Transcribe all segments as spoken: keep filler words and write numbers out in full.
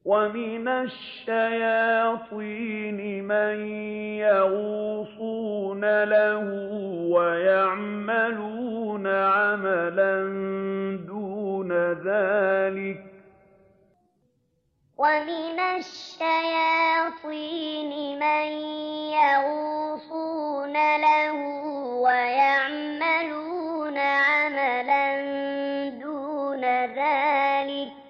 وَمِنَ الشَّيَاطِينِ مَن يَغُوصُونَ لَهُ وَيَعْمَلُونَ عَمَلًا دُونَ ذَٰلِكَ ۖ وَمِنَ الشَّيَاطِينِ مَن يَغُوصُونَ لَهُ وَيَعْمَلُونَ عَمَلًا دُونَ ذَٰلِكَ ۖ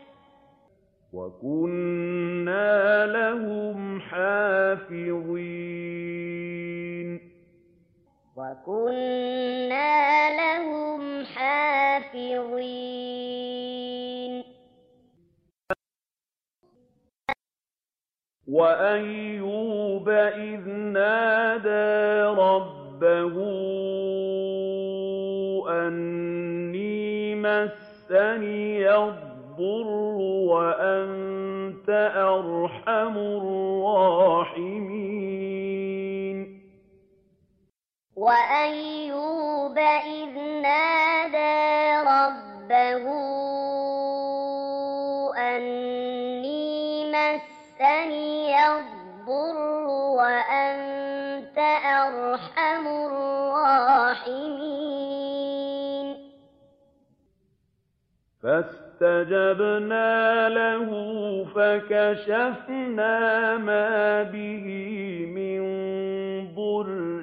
وَكُنَّا لَهُمْ حَافِظِينَ وَكُنَّا لَهُمْ حَافِظِينَ وَأَيُّوبَ إِذْ نَادَىٰ رَبَّهُ أَنِّي مَسَّنِيَ الضُّرُّ وَأَنتَ أَرْحَمُ الرَّاحِمِينَ وَأَيُّوبَ إِذْ نَادَىٰ رَبَّهُ أَنِّي مَسَّنِيَ الضُّرُّ وَأَنتَ أَرْحَمُ الرَّاحِمِينَ فَاسْتَجَبْنَا لَهُ فَكَشَفْنَا مَا بِهِ مِن ضُرٍّ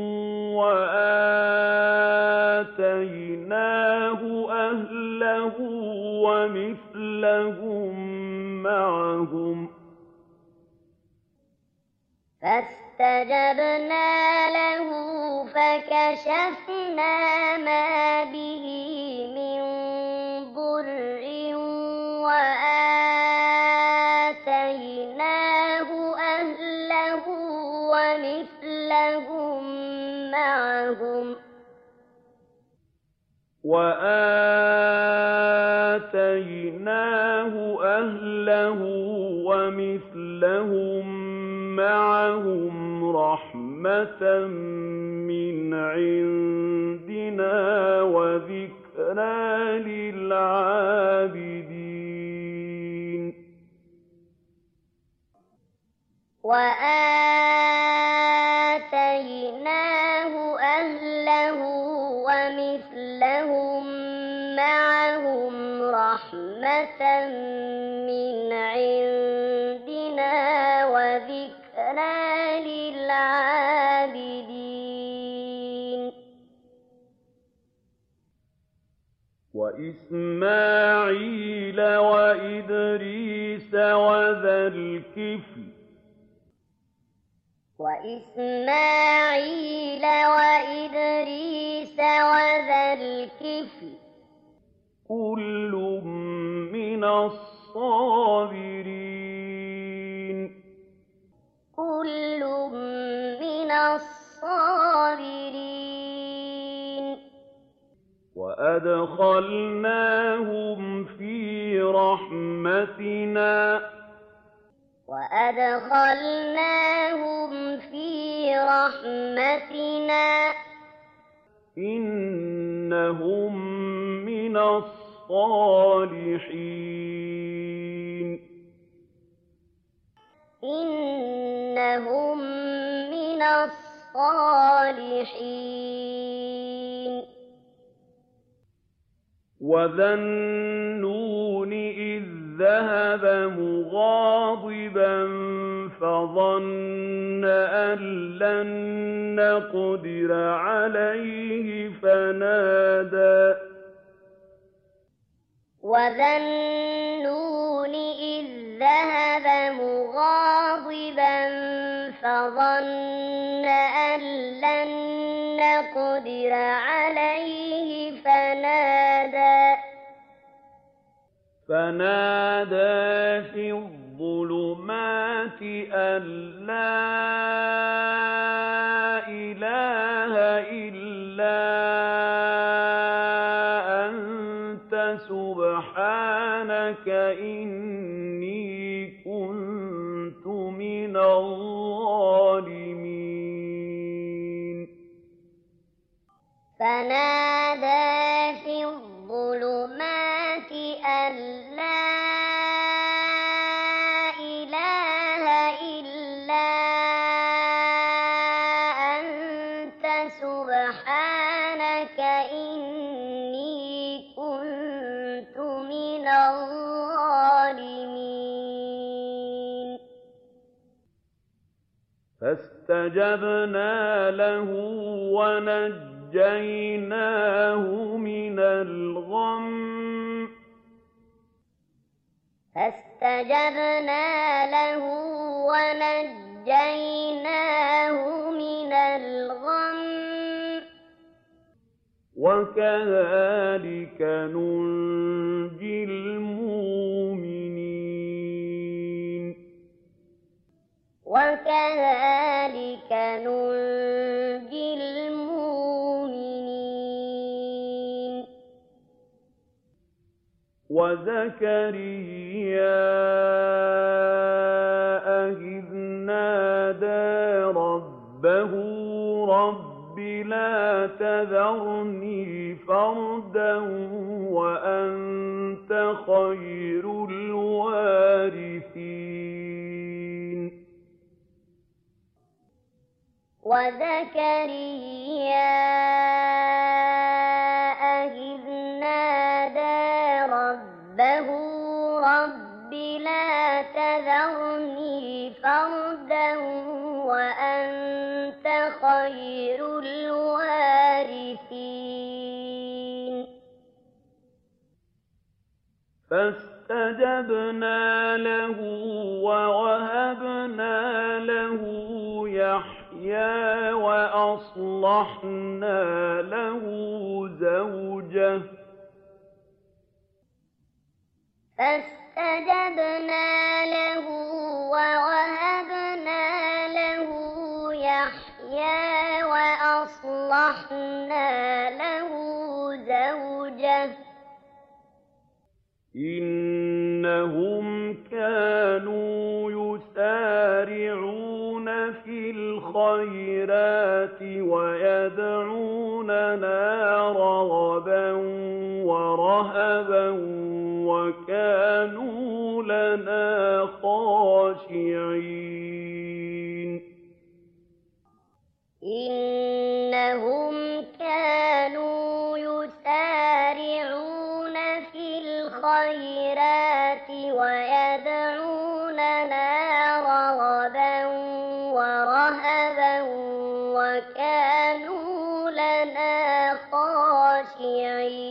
وَآتَيْنَاهُ أَهْلَهُ وَمِثْلَهُم مَّعَهُمْ فَاسْتَجَبْنَا لَهُ فَكَشَفْنَا مَا بِهِ مِن ضُرٍّ وَآتَيْنَاهُ أَهْلَهُ وَمِثْلَهُم مَّعَهُمْ وَآتَيْنَاهُ أَهْلَهُ وَمِثْلَهُم مَّعَهُمْ رَحْمَةً مِّنْ عِندِنَا وَذِكْرَىٰ لِلْعَابِدِينَ وَآتَيْنَاهُ أَهْلَهُ وَمِثْلَهُم مَّعَهُمْ رَحْمَةً مِّنْ عِندِنَا وَذِكْرَىٰ لِلْعَابِدِينَ وَإِسْمَاعِيلَ وَإِدْرِيسَ وَذَا الْكِفْلِ وَإِسْمَاعِيلَ وَإِدْرِيسَ وَذَا الْكِفْلِ كُلٌّ مِّنَ الصَّابِرِينَ كُلٌّ مِّنَ الصَّابِرِينَ وَأَدْخَلْنَاهُمْ فِي رَحْمَتِنَا وَأَدْخَلْنَاهُمْ فِي رَحْمَتِنَا إِنَّهُم مِّنَ الصَّالِحِينَ إِنَّهُم مِّنَ الصَّالِحِينَ وَذَا النُّونِ إِذ ذَّهَبَ مُغَاضِبًا فَظَنَّ أَن لَّن نَّقْدِرَ عَلَيْهِ فَنَادَىٰ وَذَا النُّونِ إِذ ذَّهَبَ مُغَاضِبًا فَظَنَّ أَن لَّن نَّقْدِرَ عَلَيْهِ فَنَادَىٰ فَنَادَىٰ فِي الظُّلُمَاتِ أَن لَّا إِلَٰهَ إِلَّا أَنتَ سُبْحَانَكَ إِنِّي كُنتُ مِنَ الظَّالِمِينَ فَنَادَىٰ فِي الظُّلُمَاتِ أَن لَّا سبحانك إني كنت من الظالمين فاستجبنا له ونجيناه من الغم فاستجبنا له ونجيناه من الغم وكذلك ننجي المؤمنين وكذلك ننجي المؤمنين وزكريا إذ نادى ربه رب لا تذرني فردا وأنت خير الوارثين وزكريا إذ نادى ربه رب لا تذرني فردا وأنت خير الوارثين فاستجبنا له ووهبنا له يحيى وأصلحنا له زوجه فاستجبنا له ووهبنا له يحيى وأصلحنا له زوجه إنهم كانوا يسارعون في الخيرات ويدعوننا رغبا ورهبا وكانوا لنا خاشعين إنهم كانوا يسارعون في الخيرات ويدعوننا رغبا ورهبا وكانوا لنا خاشعين